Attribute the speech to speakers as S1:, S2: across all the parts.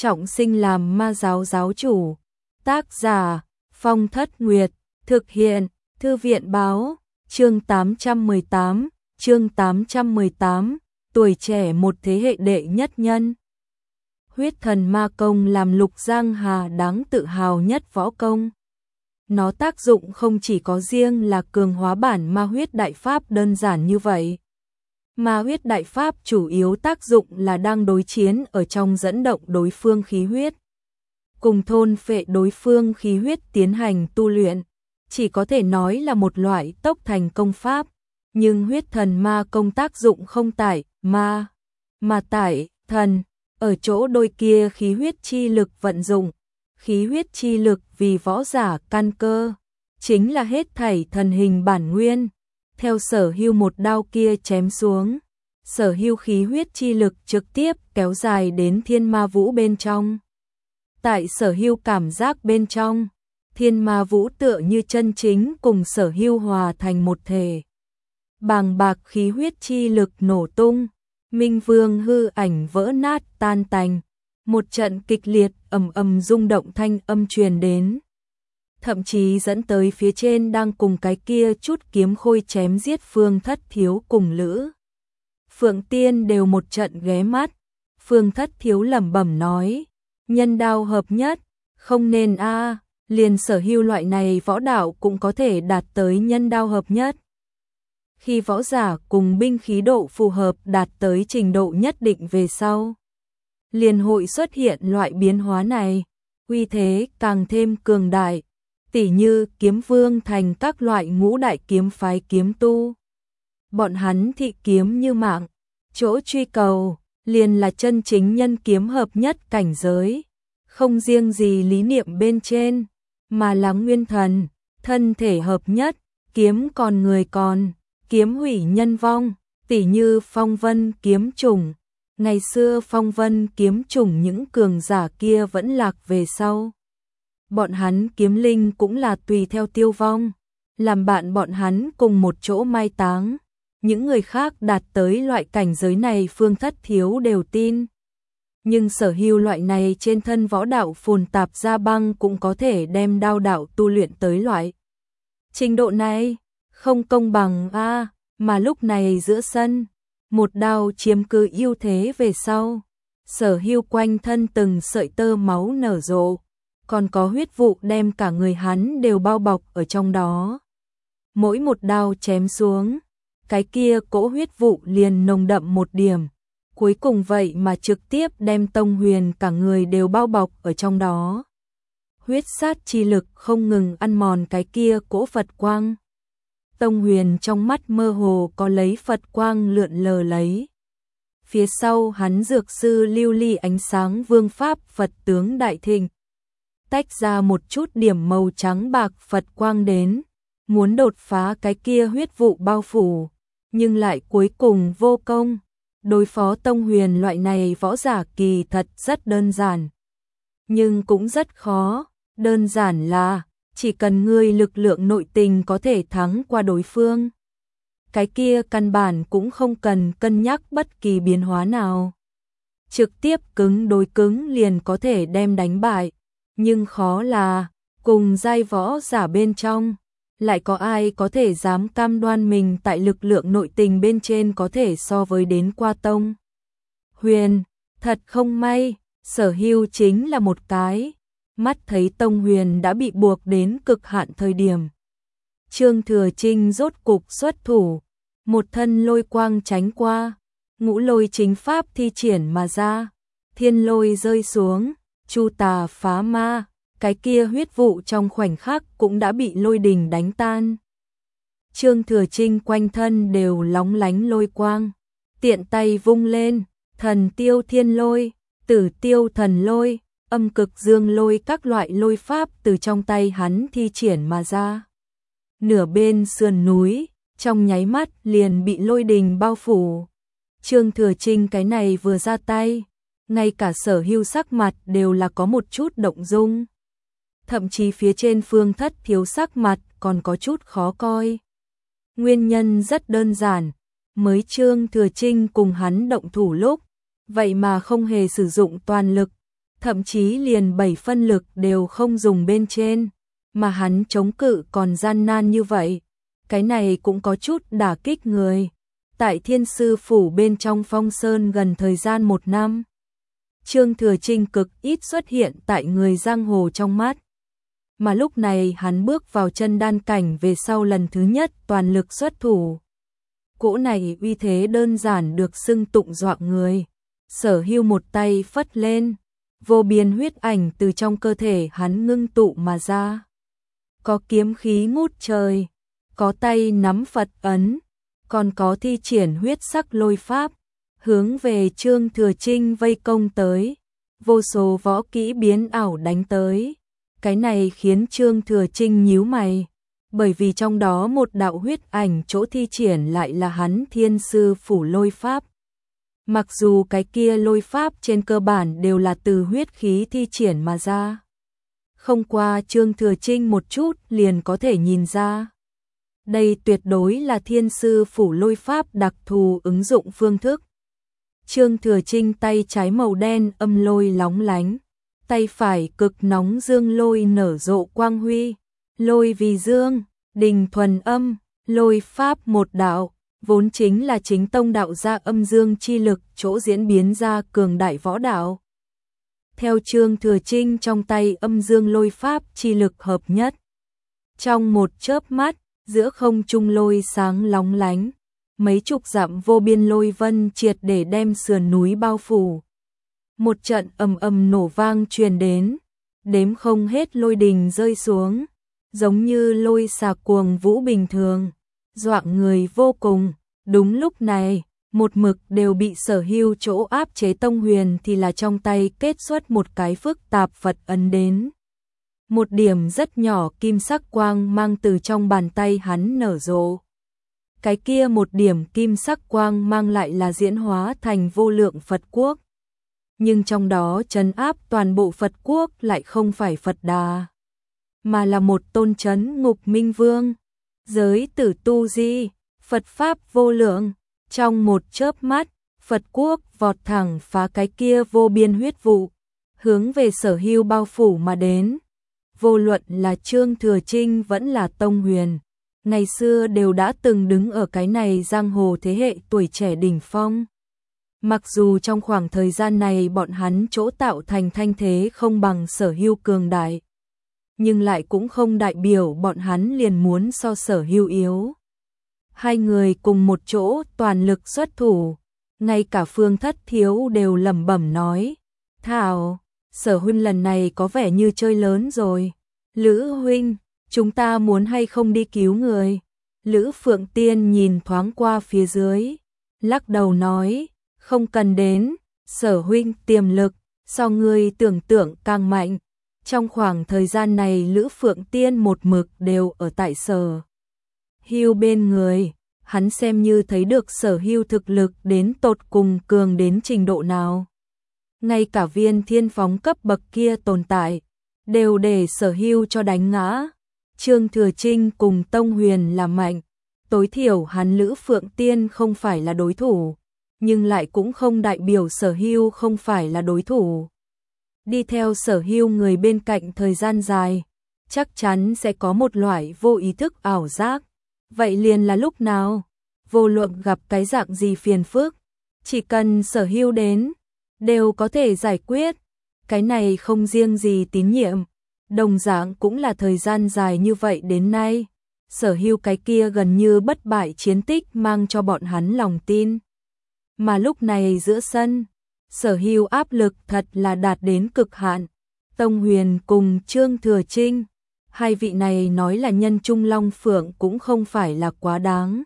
S1: trọng sinh làm ma giáo giáo chủ. Tác giả Phong Thất Nguyệt, thực hiện Thư viện Báo, chương 818, tuổi trẻ một thế hệ đệ nhất nhân. Huyết thần ma công làm Lục Giang Hà đáng tự hào nhất võ công. Nó tác dụng không chỉ có riêng là cường hóa bản ma huyết đại pháp đơn giản như vậy. Ma huyết đại pháp chủ yếu tác dụng là đang đối chiến ở trong dẫn động đối phương khí huyết, cùng thôn phệ đối phương khí huyết tiến hành tu luyện, chỉ có thể nói là một loại tốc thành công pháp, nhưng huyết thần ma công tác dụng không tại ma, mà tại thần, ở chỗ đôi kia khí huyết chi lực vận dụng, khí huyết chi lực vì võ giả căn cơ, chính là hết thảy thần hình bản nguyên. Theo Sở Hưu một đao kia chém xuống, Sở Hưu khí huyết chi lực trực tiếp kéo dài đến thiên ma vũ bên trong. Tại Sở Hưu cảm giác bên trong, thiên ma vũ tựa như chân chính cùng Sở Hưu hòa thành một thể. Bàng bạc khí huyết chi lực nổ tung, Minh Vương hư ảnh vỡ nát tan tành, một trận kịch liệt ầm ầm rung động thanh âm truyền đến. Thậm chí dẫn tới phía trên đang cùng cái kia chút kiếm khôi chém giết Phương Thất Thiếu cùng Lữ Phượng Tiên đều một trận ghé mắt. Phương Thất Thiếu lẩm bẩm nói, nhân đao hợp nhất, không nên a, liền Sở Hưu loại này võ đạo cũng có thể đạt tới nhân đao hợp nhất. Khi võ giả cùng binh khí độ phù hợp đạt tới trình độ nhất định về sau, liền hội xuất hiện loại biến hóa này, uy thế càng thêm cường đại. Tỉ như kiếm vương thành các loại ngũ đại kiếm phái kiếm tu. Bọn hắn thị kiếm như mạng, chỗ truy cầu, liền là chân chính nhân kiếm hợp nhất cảnh giới. Không riêng gì lý niệm bên trên, mà là nguyên thần, thân thể hợp nhất, kiếm còn người còn, kiếm hủy nhân vong, tỉ như phong vân kiếm chủng. Ngày xưa phong vân kiếm chủng những cường giả kia vẫn lạc về sau. Bọn hắn kiếm linh cũng là tùy theo tiêu vong, làm bạn bọn hắn cùng một chỗ mai táng. Những người khác đạt tới loại cảnh giới này Phương Thất Thiếu đều tin. Nhưng Sở Hưu loại này trên thân võ đạo phồn tạp ra băng cũng có thể đem đao đạo tu luyện tới loại trình độ này, không công bằng a. Mà lúc này giữa sân, một đao chiếm cứ ưu thế về sau. Sở Hưu quanh thân từng sợi tơ máu nở rộ, còn có huyết vụ đem cả người hắn đều bao bọc ở trong đó. Mỗi một đao chém xuống, cái kia cỗ huyết vụ liền nồng đậm một điểm, cuối cùng vậy mà trực tiếp đem Tông Huyền cả người đều bao bọc ở trong đó. Huyết sát chi lực không ngừng ăn mòn cái kia cỗ Phật quang. Tông Huyền trong mắt mơ hồ có lấy Phật quang lượn lờ lấy. Phía sau hắn dược sư lưu ly ánh sáng vương pháp Phật tướng đại thịnh, tách ra một chút điểm màu trắng bạc Phật quang đến, muốn đột phá cái kia huyết vụ bao phủ, nhưng lại cuối cùng vô công. Đối phó Tông Huyền loại này võ giả kỳ thật rất đơn giản, nhưng cũng rất khó. Đơn giản là chỉ cần ngươi lực lượng nội tình có thể thắng qua đối phương, cái kia căn bản cũng không cần cân nhắc bất kỳ biến hóa nào, trực tiếp cứng đối cứng liền có thể đem đánh bại. Nhưng khó là cùng giai võ giả bên trong, lại có ai có thể dám cam đoan mình tại lực lượng nội tình bên trên có thể so với đến qua Tông Huyền. Thật không may, Sở Hưu chính là một cái mắt thấy Tông Huyền đã bị buộc đến cực hạn thời điểm. Trương Thừa Trinh rốt cục xuất thủ, một thân lôi quang tránh qua, ngũ lôi chính pháp thi triển mà ra, thiên lôi rơi xuống, chu tà phá ma, cái kia huyết vụ trong khoảnh khắc cũng đã bị lôi đình đánh tan. Trương Thừa Trinh quanh thân đều lóng lánh lôi quang, tiện tay vung lên, thần tiêu thiên lôi, tử tiêu thần lôi, âm cực dương lôi, các loại lôi pháp từ trong tay hắn thi triển mà ra. Nửa bên sườn núi, trong nháy mắt liền bị lôi đình bao phủ. Trương Thừa Trinh cái này vừa ra tay, ngay cả Sở Hưu sắc mặt đều là có một chút động dung. Thậm chí phía trên Phương Thất Thiếu sắc mặt còn có chút khó coi. Nguyên nhân rất đơn giản, mới Trương Thừa Trinh cùng hắn động thủ lúc, vậy mà không hề sử dụng toàn lực, thậm chí liền 7 phân lực đều không dùng bên trên, mà hắn chống cự còn gian nan như vậy. Cái này cũng có chút đả kích người. Tại Thiên Sư Phủ bên trong Phong Sơn gần thời gian 1 năm, Trương Thừa Trinh cực ít xuất hiện tại người giang hồ trong mắt. Mà lúc này hắn bước vào chân đan cảnh về sau lần thứ nhất toàn lực xuất thủ. Cỗ này uy thế đơn giản được xưng tụng dọa người. Sở Hưu một tay phất lên, vô biên huyết ảnh từ trong cơ thể hắn ngưng tụ mà ra. Có kiếm khí ngút trời, có tay nắm Phật ấn, còn có thi triển huyết sắc lôi pháp, hướng về Trương Thừa Trinh vây công tới. Vô số võ kỹ biến ảo đánh tới. Cái này khiến Trương Thừa Trinh nhíu mày, bởi vì trong đó một đạo huyết ảnh chỗ thi triển lại là hắn Thiên Sư Phủ lôi pháp. Mặc dù cái kia lôi pháp trên cơ bản đều là từ huyết khí thi triển mà ra. Không qua Trương Thừa Trinh một chút liền có thể nhìn ra. Đây tuyệt đối là Thiên Sư Phủ lôi pháp đặc thù ứng dụng phương thức. Trương Thừa Trinh tay trái màu đen âm lôi lóng lánh, tay phải cực nóng dương lôi nở rộ quang huy, lôi vì dương, đình thuần âm, lôi pháp một đạo, vốn chính là chính tông đạo gia âm dương chi lực chỗ diễn biến ra cường đại võ đạo. Theo Trương Thừa Trinh trong tay âm dương lôi pháp chi lực hợp nhất. Trong một chớp mắt, giữa không trung lôi sáng lóng lánh, mấy chục dặm vô biên lôi vân triệt để đem sườn núi bao phủ. Một trận ầm ầm nổ vang truyền đến, đếm không hết lôi đình rơi xuống, giống như lôi xà cuồng vũ bình thường, dọa người vô cùng. Đúng lúc này, một mực đều bị Sở Hưu chỗ áp chế Tông Huyền thì là trong tay kết xuất một cái phức tạp Phật ấn đến. Một điểm rất nhỏ kim sắc quang mang từ trong bàn tay hắn nở rộ. Cái kia một điểm kim sắc quang mang lại là diễn hóa thành vô lượng Phật quốc. Nhưng trong đó trấn áp toàn bộ Phật quốc lại không phải Phật Đà, mà là một tôn trấn ngục minh vương. Giới tử tu di, Phật Pháp vô lượng, trong một chớp mắt, Phật quốc vọt thẳng phá cái kia vô biên huyết vụ, hướng về Sở Hưu bao phủ mà đến. Vô luận là Trương Thừa Trinh vẫn là Tông Huyền, ngày xưa đều đã từng đứng ở cái này giang hồ thế hệ tuổi trẻ đỉnh phong. Mặc dù trong khoảng thời gian này bọn hắn chỗ tạo thành thanh thế không bằng Sở Hưu cường đại, nhưng lại cũng không đại biểu bọn hắn liền muốn so Sở Hưu yếu. Hai người cùng một chỗ toàn lực xuất thủ, ngay cả Phương Thất Thiếu đều lẩm bẩm nói: "Thảo, Sở huynh lần này có vẻ như chơi lớn rồi. Lữ huynh, chúng ta muốn hay không đi cứu người?" Lữ Phượng Tiên nhìn thoáng qua phía dưới, lắc đầu nói: "Không cần đến, Sở huynh tiềm lực so ngươi tưởng tượng càng mạnh." Trong khoảng thời gian này Lữ Phượng Tiên một mực đều ở tại Sở Hưu bên người, hắn xem như thấy được Sở Hưu thực lực đến tột cùng cường đến trình độ nào. Ngay cả viên thiên phóng cấp bậc kia tồn tại, đều để Sở Hưu cho đánh ngã. Trương Thừa Trinh cùng Tông Huyền là mạnh, tối thiểu hắn Lữ Phượng Tiên không phải là đối thủ, nhưng lại cũng không đại biểu Sở Hưu không phải là đối thủ. Đi theo Sở Hưu người bên cạnh thời gian dài, chắc chắn sẽ có một loại vô ý thức ảo giác. Vậy liền là lúc nào, vô luận gặp cái dạng gì phiền phức, chỉ cần Sở Hưu đến, đều có thể giải quyết. Cái này không riêng gì tín nhiệm, đồng dạng cũng là thời gian dài như vậy đến nay, Sở Hưu cái kia gần như bất bại chiến tích mang cho bọn hắn lòng tin. Mà lúc này giữa sân, Sở Hưu áp lực thật là đạt đến cực hạn. Tông Huyền cùng Trương Thừa Trinh, hai vị này nói là nhân trung long phượng cũng không phải là quá đáng.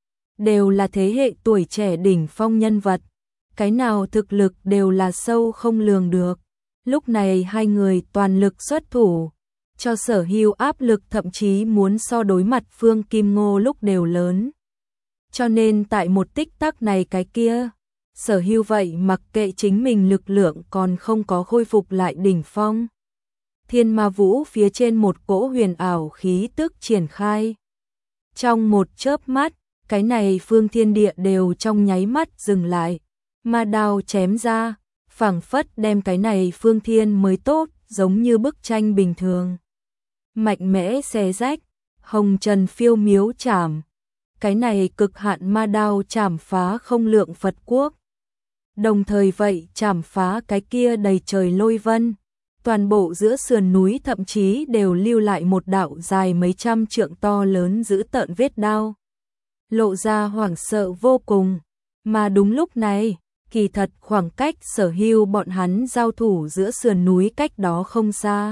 S1: Đều là thế hệ tuổi trẻ đỉnh phong nhân vật, cái nào thực lực đều là sâu không lường được. Lúc này hai người toàn lực xuất thủ, cho Sở Hưu áp lực thậm chí muốn so đối mặt Phương Kim Ngô lúc đều lớn. Cho nên tại một tích tắc này cái kia, Sở Hưu vậy mặc kệ chính mình lực lượng còn không có khôi phục lại đỉnh phong. Thiên Ma Vũ phía trên một cỗ huyền ảo khí tức triển khai. Trong một chớp mắt, cái này phương thiên địa đều trong nháy mắt dừng lại. Ma đao chém ra, phảng phất đem cái này phương thiên mới tốt, giống như bức tranh bình thường. Mạnh mẽ xé rách, hồng trần phiêu miếu chảm. Cái này cực hạn ma đao chảm phá không lượng Phật quốc. Đồng thời vậy chảm phá cái kia đầy trời lôi vân. Toàn bộ giữa sườn núi thậm chí đều lưu lại một đạo dài mấy trăm trượng to lớn dữ tợn vết đao. Lộ ra hoảng sợ vô cùng. Mà đúng lúc này, kỳ thật khoảng cách Sở Hưu bọn hắn giao thủ giữa sườn núi cách đó không xa.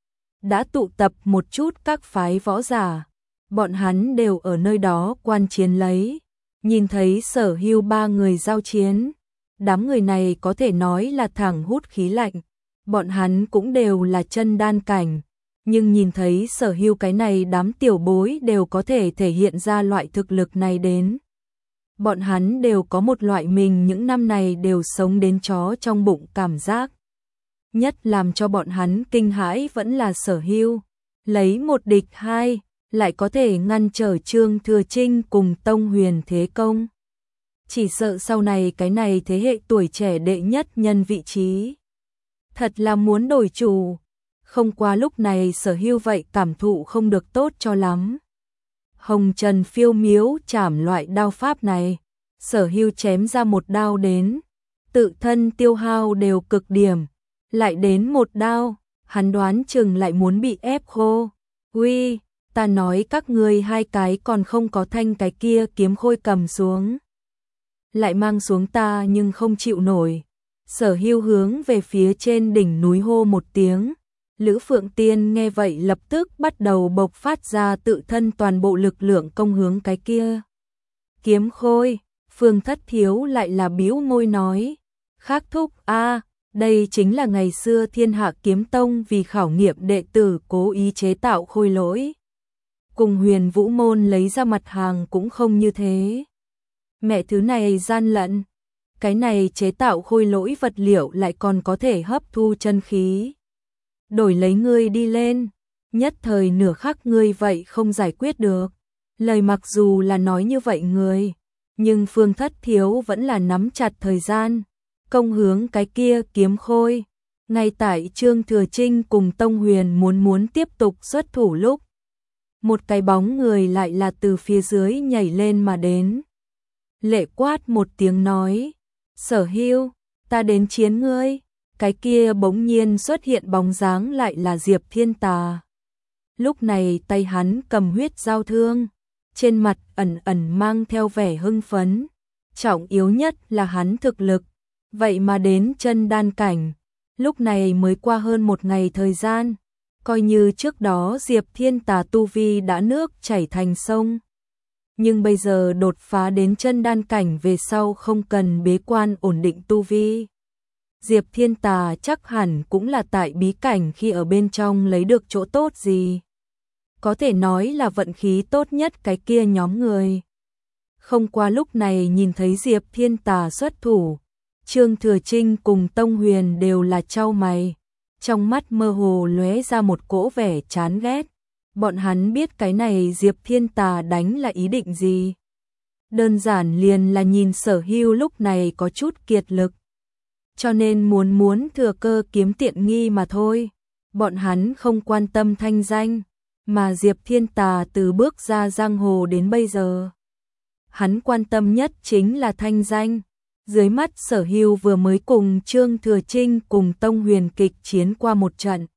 S1: Đã tụ tập một chút các phái võ giả. Bọn hắn đều ở nơi đó quan chiến lấy. Nhìn thấy Sở Hưu ba người giao chiến. Đám người này có thể nói là thẳng hút khí lạnh. Bọn hắn cũng đều là chân đan cảnh. Nhưng nhìn thấy Sở Hưu cái này đám tiểu bối đều có thể thể hiện ra loại thực lực này đến. Bọn hắn đều có một loại mình những năm này đều sống đến chó trong bụng cảm giác. Nhất làm cho bọn hắn kinh hãi vẫn là Sở Hưu. Lấy một địch hai, lại có thể ngăn trở Trương Thừa Trinh cùng Tông Huyền thế công. Chỉ sợ sau này cái này thế hệ tuổi trẻ đệ nhất nhân vị trí. Thật là muốn đổi chủ. Không qua lúc này Sở Hưu vậy cảm thụ không được tốt cho lắm. Hồng trần phiêu miếu chảm loại đao pháp này. Sở Hưu chém ra một đao đến. Tự thân tiêu hao đều cực điểm. Lại đến một đao. Hắn đoán chừng lại muốn bị ép khô. Uy, ta nói các ngươi hai cái còn không có thanh cái kia kiếm khôi cầm xuống. Lại mang xuống ta nhưng không chịu nổi. Sở Hưu hướng về phía trên đỉnh núi hô một tiếng. Lữ Phượng Tiên nghe vậy lập tức bắt đầu bộc phát ra tự thân toàn bộ lực lượng công hướng cái kia. Kiếm khôi, Phương Thất Thiếu lại là bĩu môi nói. Khắc thúc a, đây chính là ngày xưa Thiên Hạ Kiếm Tông vì khảo nghiệm đệ tử cố ý chế tạo khôi lỗi. Cùng Huyền Vũ Môn lấy ra mặt hàng cũng không như thế. Mẹ thứ này gian lận. Cái này chế tạo khôi lỗi vật liệu lại còn có thể hấp thu chân khí. Đổi lấy ngươi đi lên, nhất thời nửa khắc ngươi vậy không giải quyết được. Lời mặc dù là nói như vậy người, nhưng Phương Thất Thiếu vẫn là nắm chặt thời gian, công hướng cái kia kiếm khôi. Ngay tại Trương Thừa Trinh cùng Tông Huyền muốn tiếp tục xuất thủ lúc. Một cái bóng người lại là từ phía dưới nhảy lên mà đến. Lệ quát một tiếng nói, Sở Hưu, ta đến chiến ngươi. Cái kia bỗng nhiên xuất hiện bóng dáng lại là Diệp Thiên Tà. Lúc này tay hắn cầm huyết dao thương, trên mặt ẩn ẩn mang theo vẻ hưng phấn. Trọng yếu nhất là hắn thực lực, vậy mà đến chân đan cảnh. Lúc này mới qua hơn một ngày thời gian, coi như trước đó Diệp Thiên Tà tu vi đã nước chảy thành sông. Nhưng bây giờ đột phá đến chân đan cảnh về sau không cần bế quan ổn định tu vi. Diệp Thiên Tà chắc hẳn cũng là tại bí cảnh khi ở bên trong lấy được chỗ tốt gì. Có thể nói là vận khí tốt nhất cái kia nhóm người. Không qua lúc này nhìn thấy Diệp Thiên Tà xuất thủ, Trương Thừa Trinh cùng Tông Huyền đều là chau mày. Trong mắt mơ hồ lóe ra một cỗ vẻ chán ghét. Bọn hắn biết cái này Diệp Thiên Tà đánh là ý định gì. Đơn giản liền là nhìn Sở Hưu lúc này có chút kiệt lực. Cho nên muốn thừa cơ kiếm tiện nghi mà thôi. Bọn hắn không quan tâm thanh danh, mà Diệp Thiên Tà từ bước ra giang hồ đến bây giờ. Hắn quan tâm nhất chính là thanh danh. Dưới mắt Sở Hưu vừa mới cùng Trương Thừa Trinh cùng Tông Huyền kịch chiến qua một trận.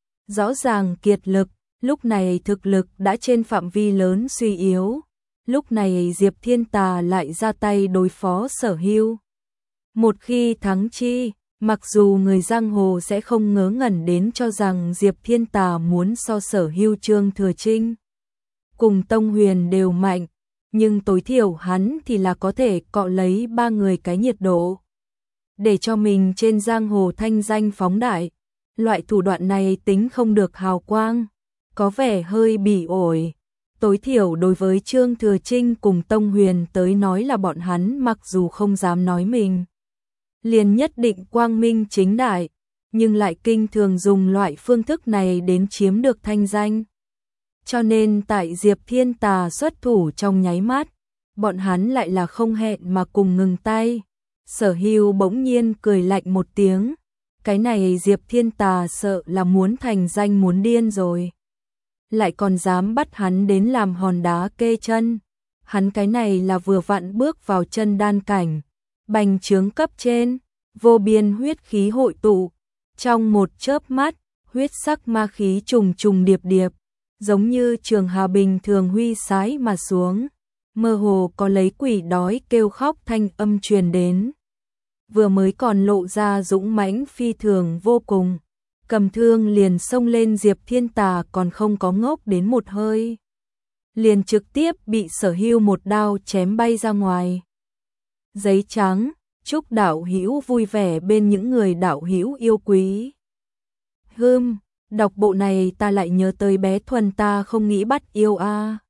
S1: Rõ ràng kiệt lực, lúc này thực lực đã trên phạm vi lớn suy yếu. Lúc này Diệp Thiên Tà lại ra tay đối phó Sở Hưu. Một khi thắng chi, mặc dù người giang hồ sẽ không ngớ ngẩn đến cho rằng Diệp Thiên Tà muốn so Sở Hưu Trương Thừa Trinh cùng Tông Huyền đều mạnh, nhưng tối thiểu hắn thì là có thể cọ lấy ba người cái nhiệt độ. Để cho mình trên giang hồ thanh danh phóng đại, loại thủ đoạn này tính không được hào quang, có vẻ hơi bỉ ổi. Tối thiểu đối với Trương Thừa Trinh cùng Tông Huyền tới nói là bọn hắn mặc dù không dám nói mình liền nhất định quang minh chính đại, nhưng lại kinh thường dùng loại phương thức này đến chiếm được thanh danh. Cho nên tại Diệp Thiên Tà xuất thủ trong nháy mắt, bọn hắn lại là không hẹn mà cùng ngừng tay. Sở Hưu bỗng nhiên cười lạnh một tiếng, cái này Diệp Thiên Tà sợ là muốn thành danh muốn điên rồi. Lại còn dám bắt hắn đến làm hòn đá kê chân. Hắn cái này là vừa vặn bước vào chân đan cảnh, bành trướng cấp trên, vô biên huyết khí hội tụ, trong một chớp mắt, huyết sắc ma khí trùng trùng điệp điệp, giống như trường hà bình thường huy sái mà xuống, mơ hồ có lấy quỷ đói kêu khóc thanh âm truyền đến. Vừa mới còn lộ ra dũng mãnh phi thường vô cùng, cầm thương liền xông lên Diệp Thiên Tà còn không có ngốc đến một hơi, liền trực tiếp bị Sở Hưu một đao chém bay ra ngoài. Giấy trắng, chúc đạo hữu vui vẻ bên những người đạo hữu yêu quý. Đọc bộ này ta lại nhớ tới bé Thuần ta không nghĩ bắt yêu a.